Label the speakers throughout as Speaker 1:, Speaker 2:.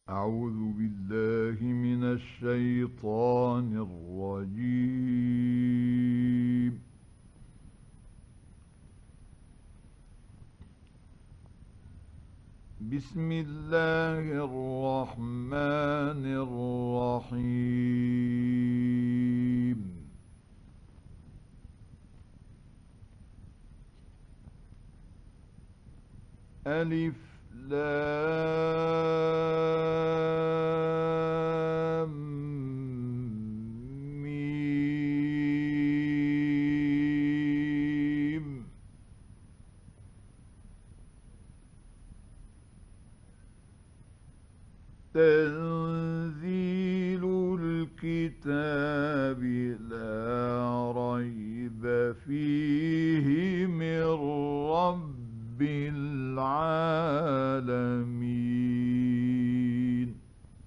Speaker 1: أعوذ بالله من الشيطان الرجيم. بسم الله الرحمن الرحيم. ألف لام ميم. تنزيل الكتاب لا ريب فيه من رب العالمين.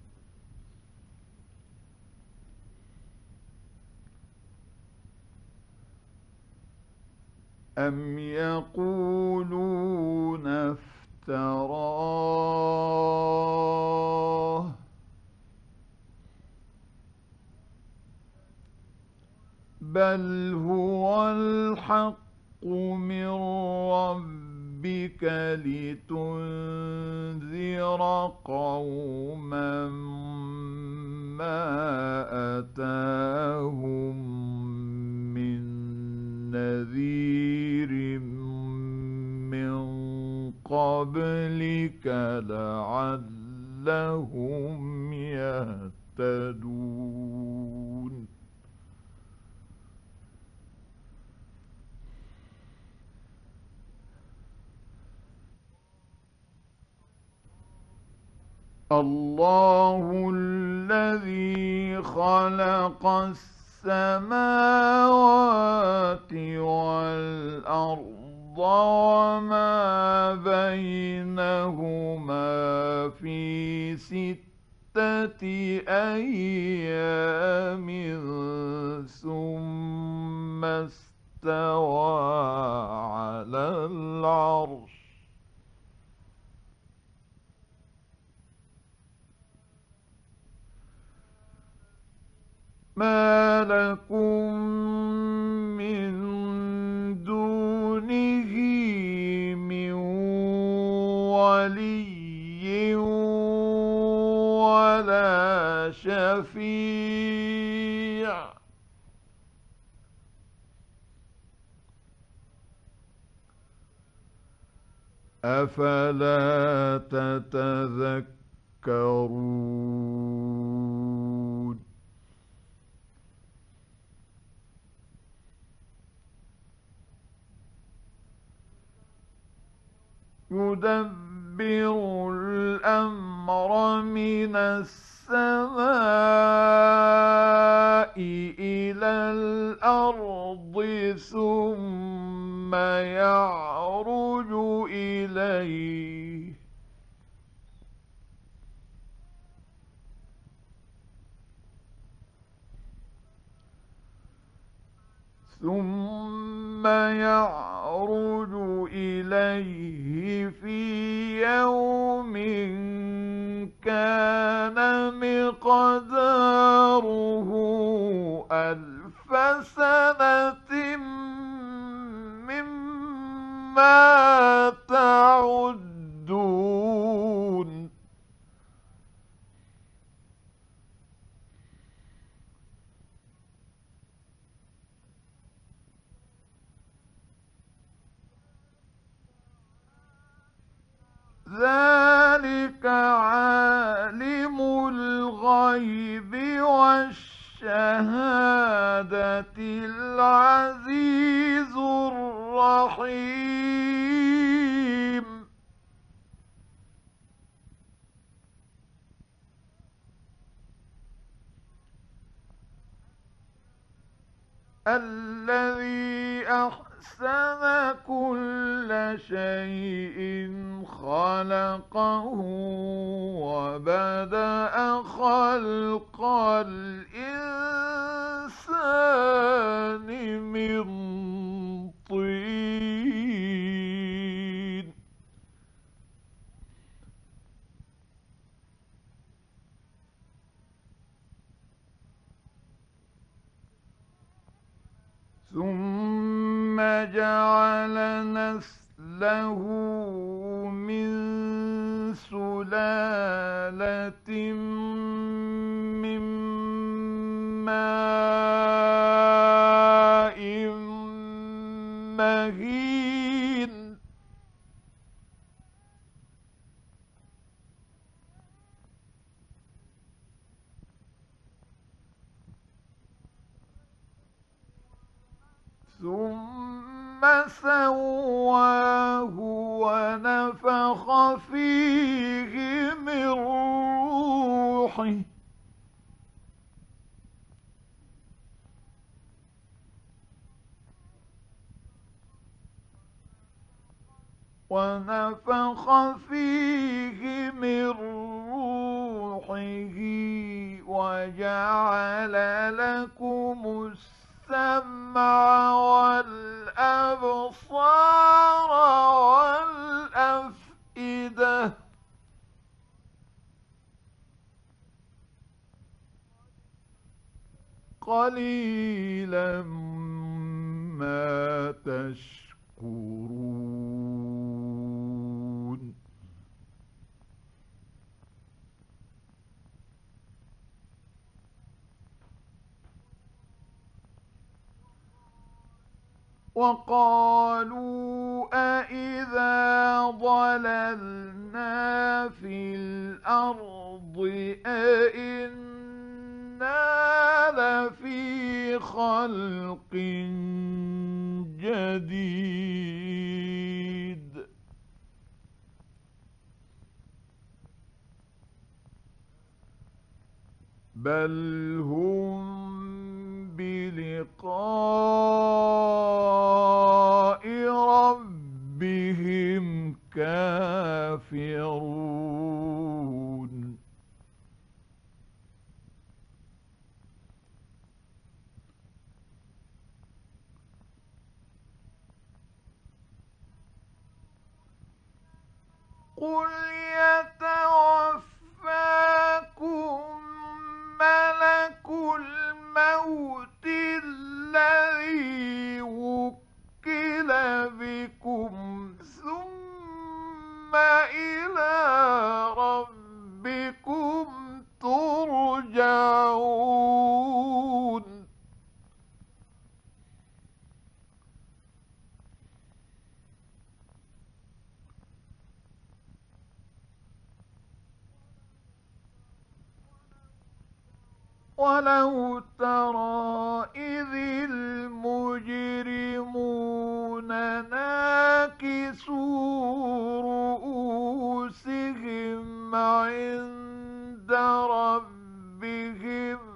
Speaker 1: أم يقولون افتراه بل هو الحق من ربك لتنذر قوما ما أتاهم من نذير من قبلك لعلهم يهتدون. الله الذي خلق السماوات والأرض وما بينهما في 6 أيام ثم استوى على العرش. ما لكم من دونه من ولي ولا شفيع أفلا تتذكرون. يدبر الأمر من السماء إلى الأرض ثم يعرج إليه في يوم كان مقداره 1000 سنة مما تعدون. ذلك عالم الغيب والشهادة العزيز الرحيم. الذي أحسن كل شيء خلقه وبدأ خلق الإنسان من طين. ثم جعل نسله من سلالة من ماء مهين ثم سواه ونفخ فيه من روحه وجعل لكم السمع والأبصار والأفئدة قليلا ما تشكرون وقالوا أإذا ضللنا في الأرض أإنا لفي خلق جديد بل هم بلقاء ربهم كافرون قل يتوفاكم ملك الموت الذي وكل بكم ثم إلى ربكم ترجعون ولو ترى إذ المجرمون ناكسوا رؤوسهم عند ربهم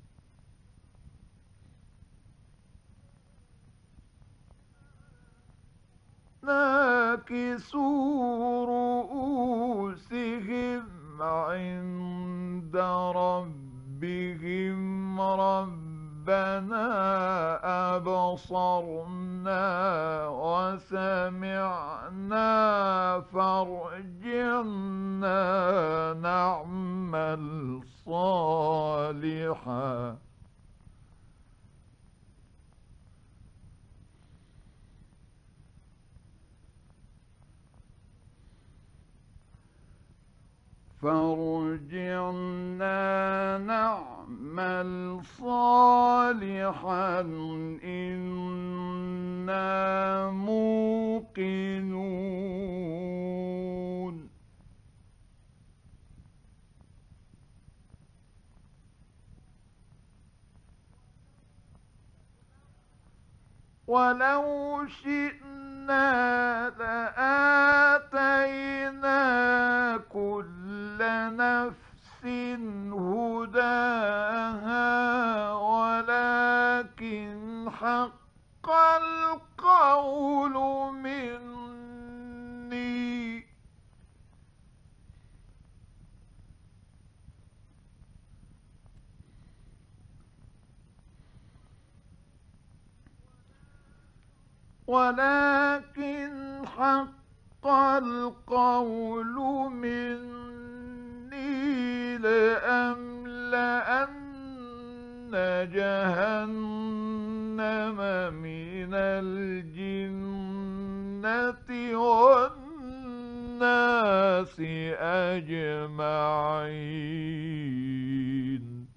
Speaker 1: ربنا أبصرنا وسمعنا فارجعنا نعمل صالحا نعمل صالحا إنا موقنون ولو شئنا لآتينا كل نفس هداها ولكن حق القول مني لأملأن جهنم من الجنة والناس أجمعين.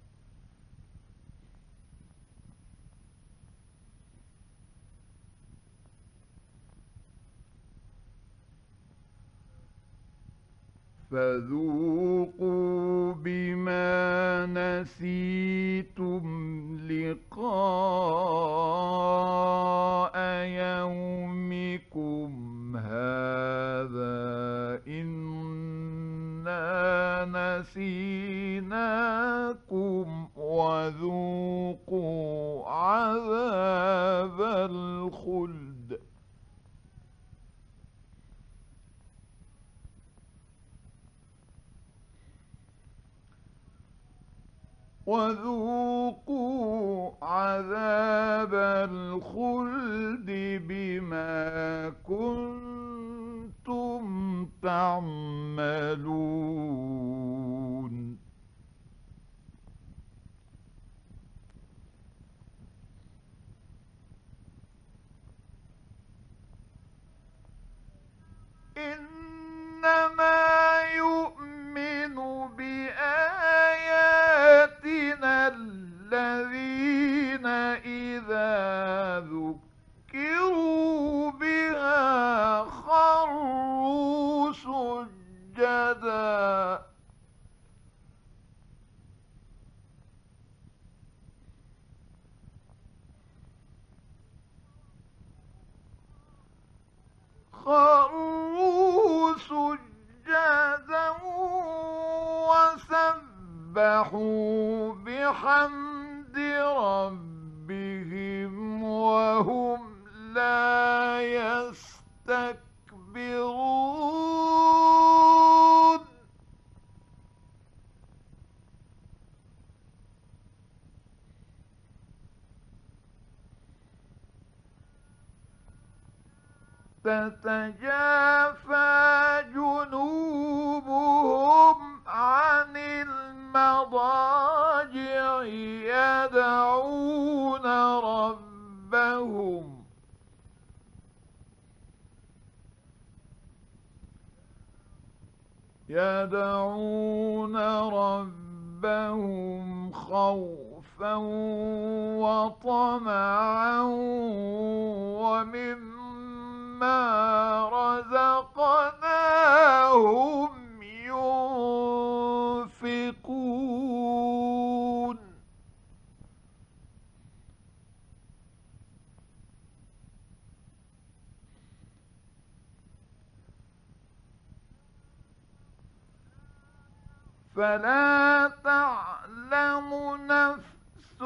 Speaker 1: فذوقوا بما نسيتم لقاء يومكم هذا إنا نسيناكم وذوقوا عذاب الخلد. وذوقوا عذاب الخلد بما كنتم تعملون. إنما يؤمن بآياتنا الذين إذا ذكروا بها خروا سجدا. خروا سجدا وسبحوا بحمد ربهم وهم لا يستكبرون. تتجافى جنوبهم عن المضاجع يدعون ربهم خوفا وطمعا ومما رزقناهم ينفقون. فلا تعلم نفس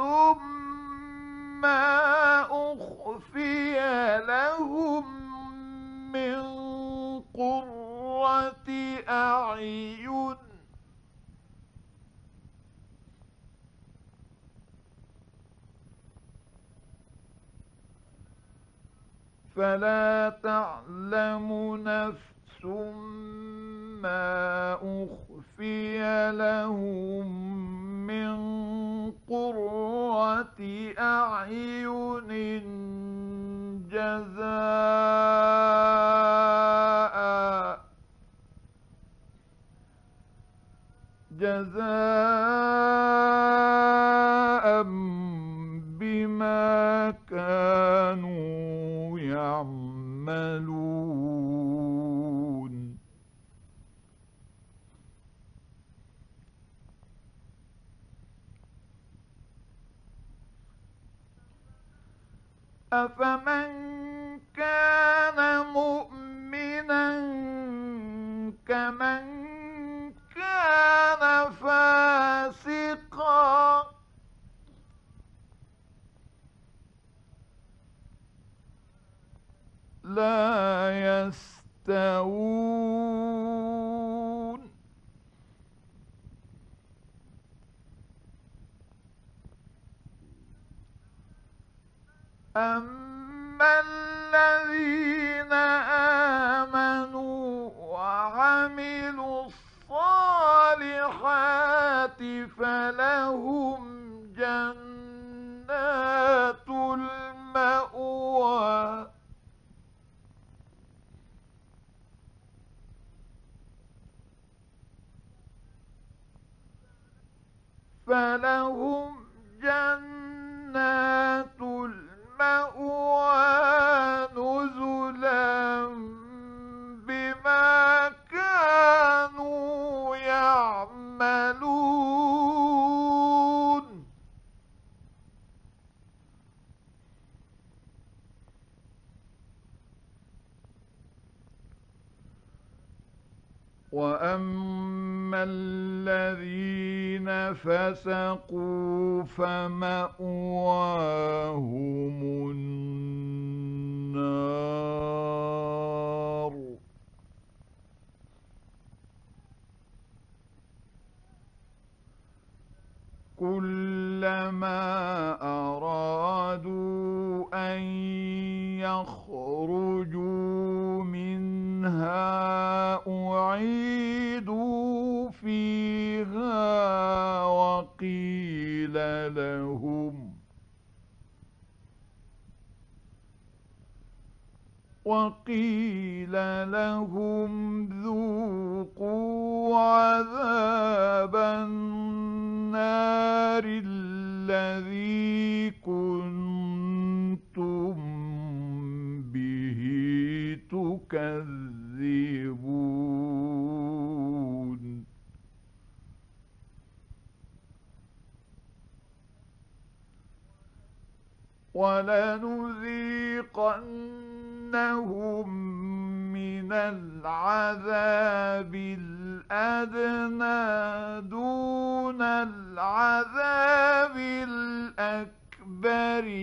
Speaker 1: ما أخفي لهم من قرة أعين فلا تعلم نفس ما أخفي لهم من قرة أعين جزاء بما كانوا يعملون. أفمن كان مؤمنا كمن كان فاسقا لا يستوون. أما الذين آمنوا وعملوا الصالحات فلهم جنات فلهم جنات المأوى نزلا بما كانوا يعملون. وأما الذين فسقوا فمأواهم النار كلما أرادوا أن يخرجوا منها أعيدوا فيها وقيل لهم ذوقوا عذاب النار الذي كنتم به تكذبون. ولنذيقنهم من العذاب الأدنى دون العذاب الأكبر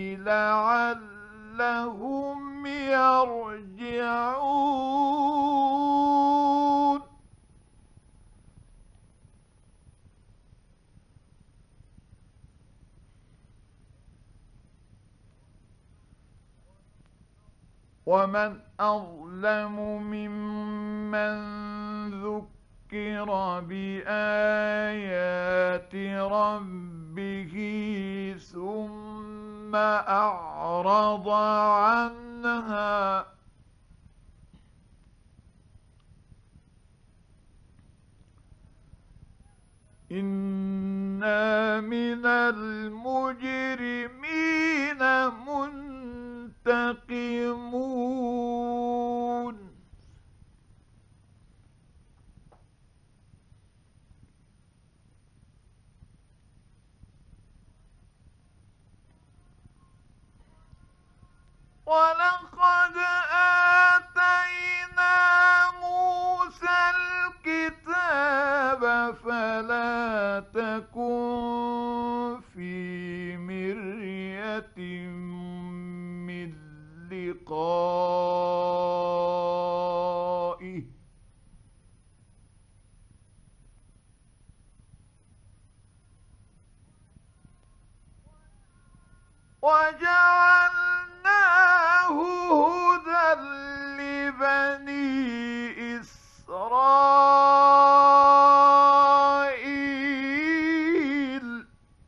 Speaker 1: لعلهم يرجعون. ومن أظلم ممن ذكر بآيات ربه ثم أعرض عنها إنا من المجرمين منتقمون. ولقد آتينا موسى الكتاب فلا تكن في مرية من لقائه وجعلناه هدى لبني إسرائيل.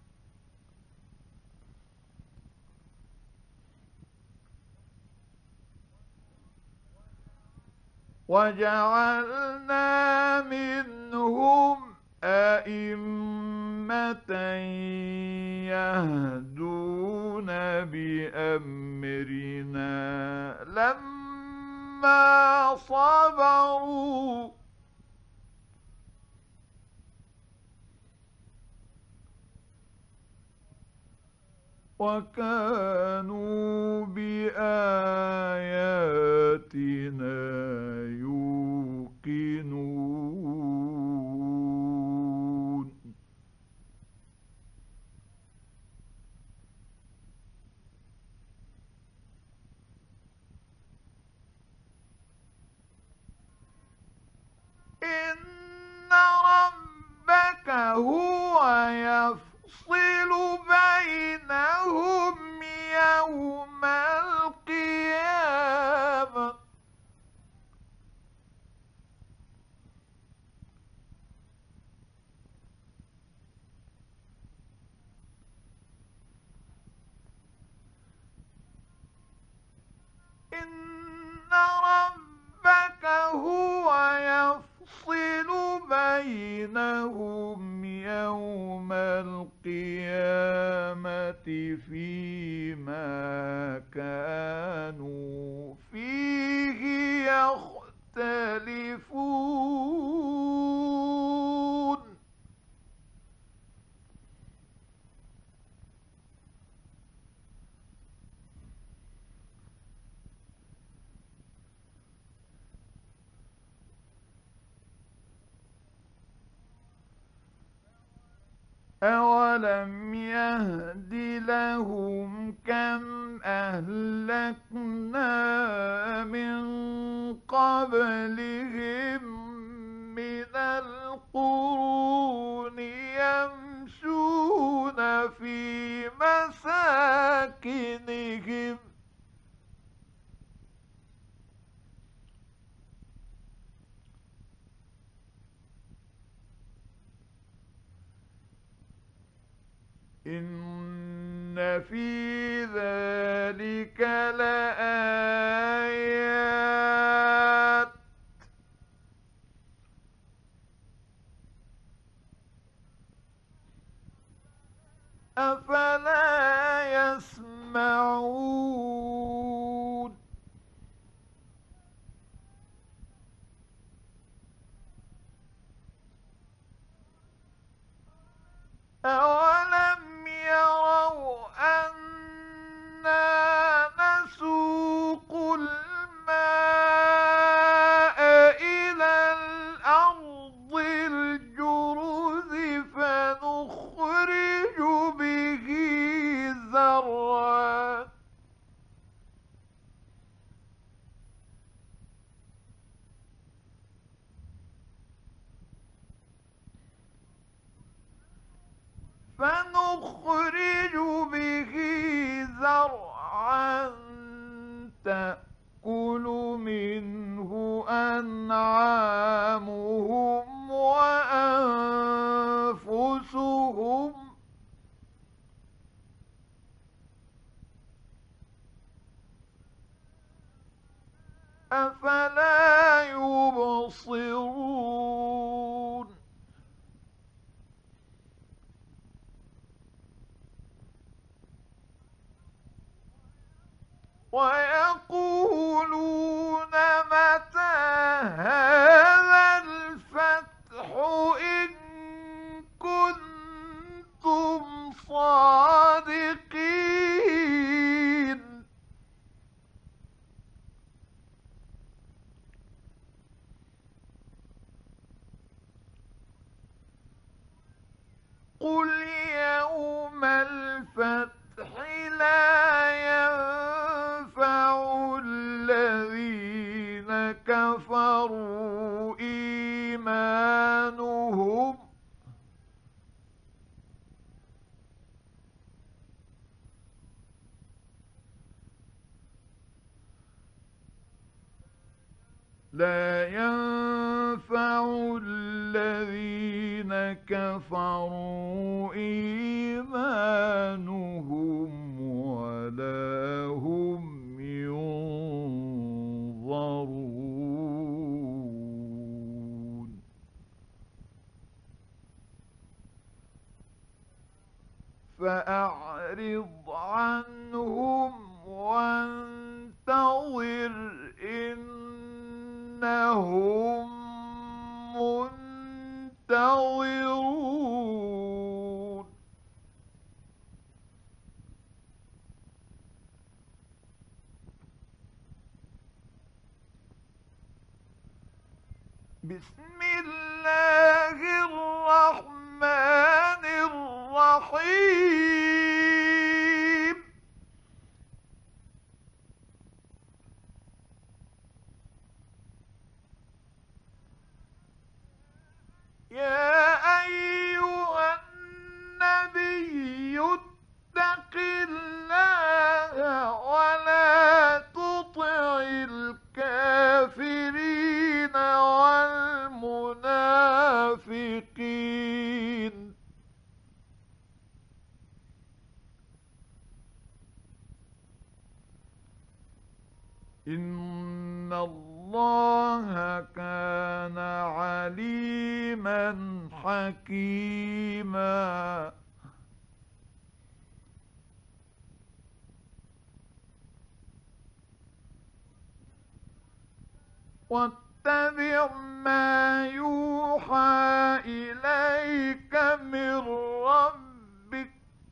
Speaker 1: وجعلنا منهم أئمة يهدون بأمرنا لما صبروا وكانوا بآياتنا يوقنون. إن ربك هو يفصل بينهم يوم القيامة إن ربك هو يفصل بينهم يوم القيامة فيما كانوا فيه يختلفون. أولم يهد لهم كم أهلكنا من قبلهم من القرون يمشون في مساكنهم إن في ذلك لآيات أفلا يسمعون أولم يروا أنا نسوق الماء إلى الأرض الجرز فنخرج به زرعا فنخرج به زرعا تأكل منه أنعامهم وأنفسهم أفلا يبصرون ويقولون متى هذا الفتح إن كنتم صادقين قل يوم الفتح لا ينفع الذين كفروا إيمانهم إيمانهم ولا هم ينظرون فأعرض عنهم وانتظر إنهم منتظرون بسم الله الرحمن الرحيم يا أيها النبي اتق الله ولا تطع الكافرين والمنافقين إن الله كان عليما حكيما واتبع ما يوحى إليك من ربك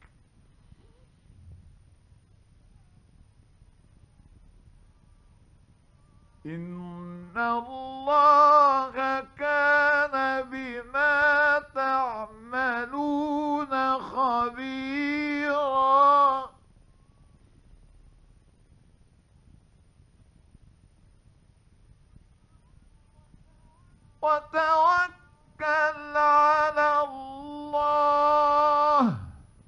Speaker 1: إن الله كان بما تعملون خبيرا وتوكل على الله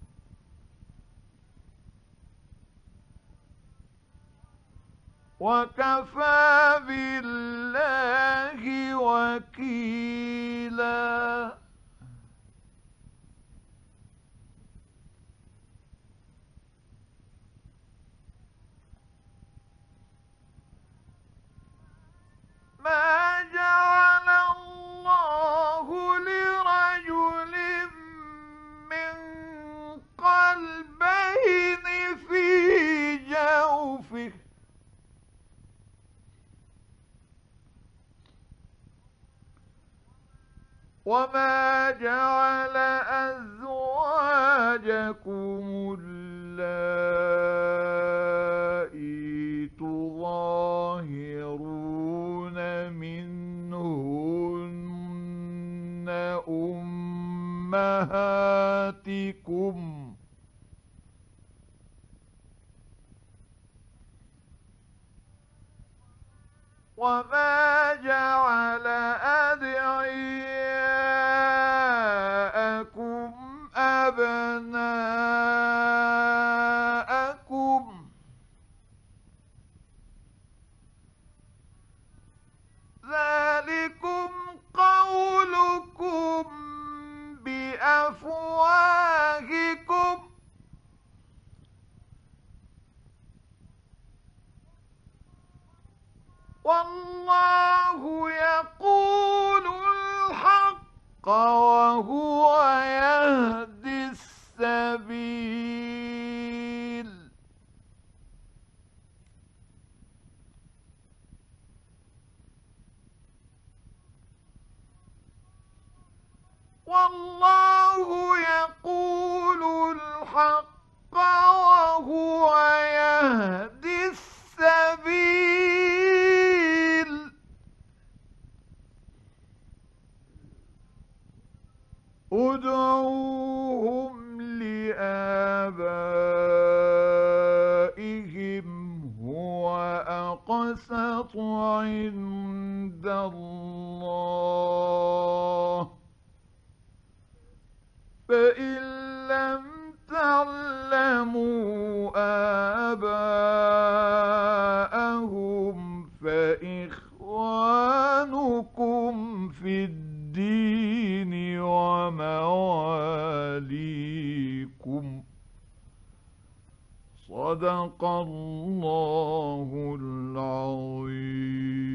Speaker 1: وكفى بالله وكيلا ما جعل الله لرجل من قلبين في جوفه وما جعل أزواجكم اللائي تظاهرون منهن أمهاتكم وما جعل أدعياءكم أبناءكم ذلكم قولكم بأفواهكم والله يقول الحق وهو يهدي السبيل والله يقول الحق وهو يهدي السبيل ادعوهم لآبائهم هو أقسط عند الله فإن لم تعلموا آباءهم فإخوانكم في الدين ومواليكم صدق الله العظيم.